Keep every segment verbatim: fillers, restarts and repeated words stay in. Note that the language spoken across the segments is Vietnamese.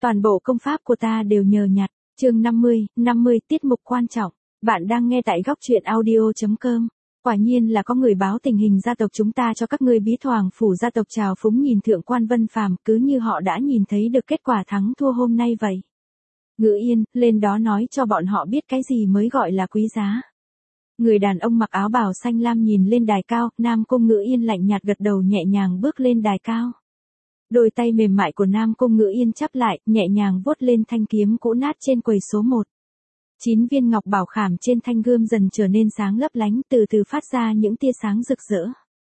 Toàn bộ công pháp của ta đều nhờ nhặt. Chương năm mươi, năm mươi tiết mục quan trọng. Bạn đang nghe tại góc truyện audio.com. Quả nhiên là có người báo tình hình gia tộc chúng ta cho các ngươi bí thoảng phủ gia tộc chào phúng nhìn thượng quan Vân Phàm, cứ như họ đã nhìn thấy được kết quả thắng thua hôm nay vậy. Ngự Yên, lên đó nói cho bọn họ biết cái gì mới gọi là quý giá. Người đàn ông mặc áo bào xanh lam nhìn lên đài cao, Nam Cung Ngự Yên lạnh nhạt gật đầu nhẹ nhàng bước lên đài cao. Đôi tay mềm mại của Nam Cung Ngự Yên chắp lại, nhẹ nhàng vuốt lên thanh kiếm cũ nát trên quầy số một. Chín viên ngọc bảo khảm trên thanh gươm dần trở nên sáng lấp lánh, từ từ phát ra những tia sáng rực rỡ.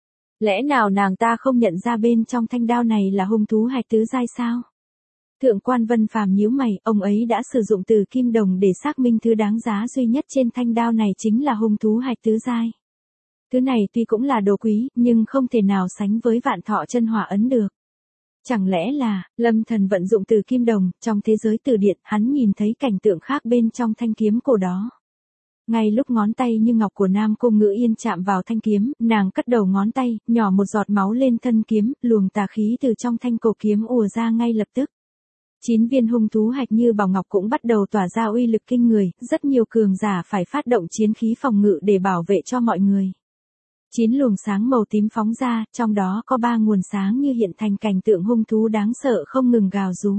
Lẽ nào nàng ta không nhận ra bên trong thanh đao này là hung thú hạch tứ giai sao? Thượng quan Vân Phàm nhíu mày, ông ấy đã sử dụng từ kim đồng để xác minh thứ đáng giá duy nhất trên thanh đao này chính là hung thú hạch tứ giai. Thứ này tuy cũng là đồ quý, nhưng không thể nào sánh với vạn thọ chân hỏa ấn được. Chẳng lẽ là, Lâm Thần vận dụng từ kim đồng, trong thế giới từ điện, hắn nhìn thấy cảnh tượng khác bên trong thanh kiếm cổ đó. Ngay lúc ngón tay như ngọc của Nam Cung Ngự Yên chạm vào thanh kiếm, nàng cất đầu ngón tay, nhỏ một giọt máu lên thân kiếm, luồng tà khí từ trong thanh cổ kiếm ùa ra ngay lập tức. Chín viên hung thú hạch như bảo ngọc cũng bắt đầu tỏa ra uy lực kinh người, rất nhiều cường giả phải phát động chiến khí phòng ngự để bảo vệ cho mọi người. Chín luồng sáng màu tím phóng ra, trong đó có ba nguồn sáng như hiện thành cảnh tượng hung thú đáng sợ không ngừng gào rú.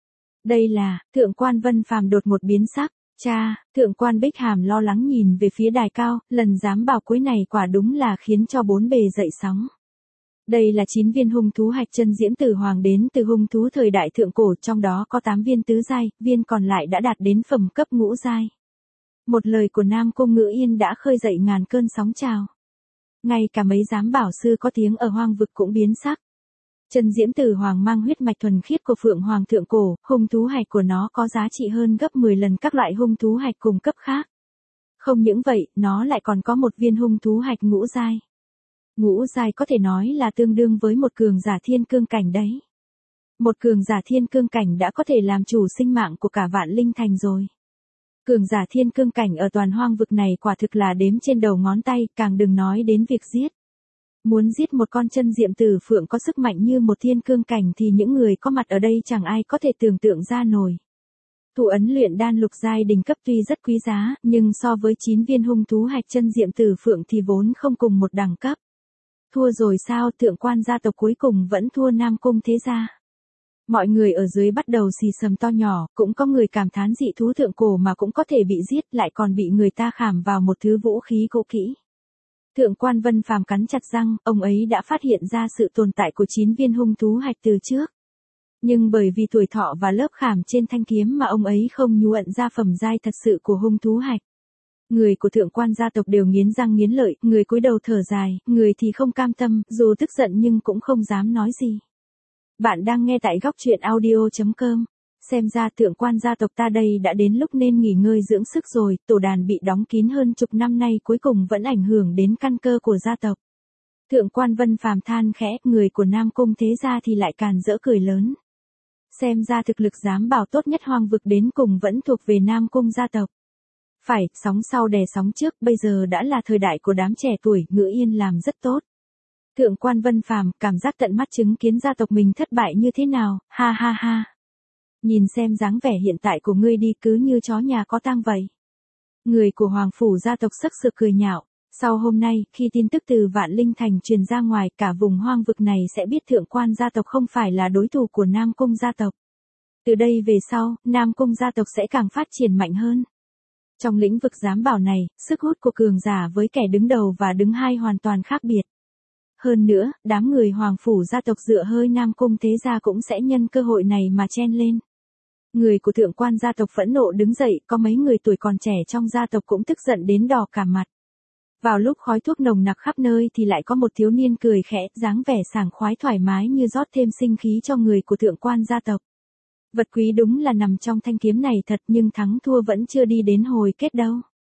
Đây là, thượng quan Vân Phàm đột một biến sắc, cha, thượng quan Bích Hàm lo lắng nhìn về phía đài cao, lần giám bảo cuối này quả đúng là khiến cho bốn bề dậy sóng. Đây là chín viên hung thú hạch chân diễm tử hoàng đến từ hung thú thời đại thượng cổ, trong đó có tám viên tứ giai, viên còn lại đã đạt đến phẩm cấp ngũ giai. Một lời của Nam Cung Ngự Yên đã khơi dậy ngàn cơn sóng trào. Ngay cả mấy giám bảo sư có tiếng ở hoang vực cũng biến sắc. Chân diễm tử hoàng mang huyết mạch thuần khiết của phượng hoàng thượng cổ, hung thú hạch của nó có giá trị hơn gấp mười lần các loại hung thú hạch cùng cấp khác. Không những vậy, nó lại còn có một viên hung thú hạch ngũ giai. Ngũ giai có thể nói là tương đương với một cường giả thiên cương cảnh đấy. Một cường giả thiên cương cảnh đã có thể làm chủ sinh mạng của cả vạn linh thành rồi. Cường giả thiên cương cảnh ở toàn hoang vực này quả thực là đếm trên đầu ngón tay, càng đừng nói đến việc giết. Muốn giết một con chân diệm tử phượng có sức mạnh như một thiên cương cảnh thì những người có mặt ở đây chẳng ai có thể tưởng tượng ra nổi. Thủ ấn luyện đan lục giai đỉnh cấp tuy rất quý giá, nhưng so với chín viên hung thú hạch chân diệm tử phượng thì vốn không cùng một đẳng cấp. Thua rồi sao? Thượng quan gia tộc cuối cùng vẫn thua Nam Cung thế gia. Mọi người ở dưới bắt đầu xì xầm to nhỏ, cũng có người cảm thán dị thú thượng cổ mà cũng có thể bị giết, lại còn bị người ta khảm vào một thứ vũ khí cũ kỹ. Thượng quan Vân Phàm cắn chặt răng, ông ấy đã phát hiện ra sự tồn tại của chín viên hung thú hạch từ trước. Nhưng bởi vì tuổi thọ và lớp khảm trên thanh kiếm mà ông ấy không nhuận ra phẩm giai thật sự của hung thú hạch. Người của thượng quan gia tộc đều nghiến răng nghiến lợi, người cúi đầu thở dài, người thì không cam tâm, dù tức giận nhưng cũng không dám nói gì. Bạn đang nghe tại góc truyện audio.com. Xem ra thượng quan gia tộc ta đây đã đến lúc nên nghỉ ngơi dưỡng sức rồi, tổ đàn bị đóng kín hơn chục năm nay cuối cùng vẫn ảnh hưởng đến căn cơ của gia tộc. Thượng quan Vân Phàm than khẽ, người của Nam Cung thế gia thì lại càn rỡ cười lớn. Xem ra thực lực giám bảo tốt nhất hoang vực đến cùng vẫn thuộc về Nam Cung gia tộc. Phải, sóng sau đè sóng trước, bây giờ đã là thời đại của đám trẻ tuổi, Ngự Yên làm rất tốt. Thượng quan Vân Phàm cảm giác tận mắt chứng kiến gia tộc mình thất bại như thế nào, ha ha ha. Nhìn xem dáng vẻ hiện tại của ngươi đi, cứ như chó nhà có tang vậy. Người của Hoàng phủ gia tộc sắc sực cười nhạo, sau hôm nay, khi tin tức từ Vạn Linh Thành truyền ra ngoài, cả vùng hoang vực này sẽ biết thượng quan gia tộc không phải là đối thủ của Nam Cung gia tộc. Từ đây về sau, Nam Cung gia tộc sẽ càng phát triển mạnh hơn. Trong lĩnh vực giám bảo này, sức hút của cường giả với kẻ đứng đầu và đứng hai hoàn toàn khác biệt. Hơn nữa, đám người Hoàng phủ gia tộc dựa hơi Nam Cung thế gia cũng sẽ nhân cơ hội này mà chen lên. Người của thượng quan gia tộc phẫn nộ đứng dậy, có mấy người tuổi còn trẻ trong gia tộc cũng tức giận đến đỏ cả mặt. Vào lúc khói thuốc nồng nặc khắp nơi thì lại có một thiếu niên cười khẽ, dáng vẻ sảng khoái thoải mái như rót thêm sinh khí cho người của thượng quan gia tộc. Vật quý đúng là nằm trong thanh kiếm này thật, nhưng thắng thua vẫn chưa đi đến hồi kết đâu.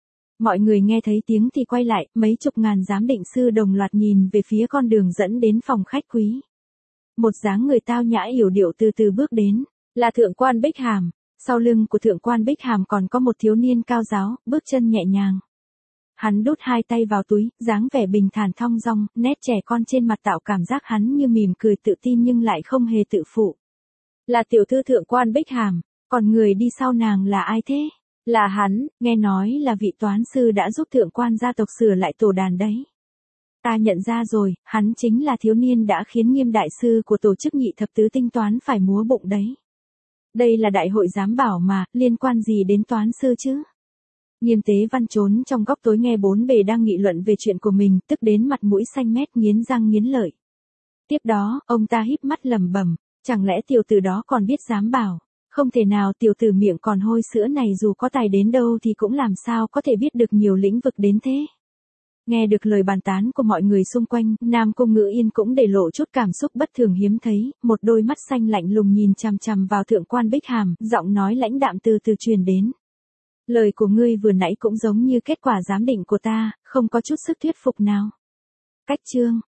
Mọi người nghe thấy tiếng thì quay lại, mấy chục ngàn giám định sư đồng loạt nhìn về phía con đường dẫn đến phòng khách quý. Một dáng người tao nhã yểu điệu từ từ bước đến, là thượng quan Bích Hàm. Sau lưng của thượng quan Bích Hàm còn có một thiếu niên cao ráo, bước chân nhẹ nhàng. Hắn đút hai tay vào túi, dáng vẻ bình thản thong dong, nét trẻ con trên mặt tạo cảm giác hắn như mỉm cười tự tin nhưng lại không hề tự phụ. Là tiểu thư thượng quan Bích Hàm, còn người đi sau nàng là ai thế? Là hắn, nghe nói là vị toán sư đã giúp thượng quan gia tộc sửa lại tổ đàn đấy. Ta nhận ra rồi, hắn chính là thiếu niên đã khiến Nghiêm đại sư của tổ chức nhị thập tứ tinh toán phải múa bụng đấy. Đây là đại hội giám bảo mà, liên quan gì đến toán sư chứ? Nghiêm Tế Văn trốn trong góc tối nghe bốn bề đang nghị luận về chuyện của mình, tức đến mặt mũi xanh mét nghiến răng nghiến lợi. Tiếp đó, ông ta híp mắt lẩm bẩm, chẳng lẽ tiểu tử đó còn biết giám bảo? Không thể nào, tiểu tử miệng còn hôi sữa này dù có tài đến đâu thì cũng làm sao có thể biết được nhiều lĩnh vực đến thế. Nghe được lời bàn tán của mọi người xung quanh, Nam Cung Ngữ Yên cũng để lộ chút cảm xúc bất thường hiếm thấy, một đôi mắt xanh lạnh lùng nhìn chằm chằm vào thượng quan Bích Hàm, giọng nói lãnh đạm từ từ truyền đến. Lời của ngươi vừa nãy cũng giống như kết quả giám định của ta, không có chút sức thuyết phục nào. Cách chương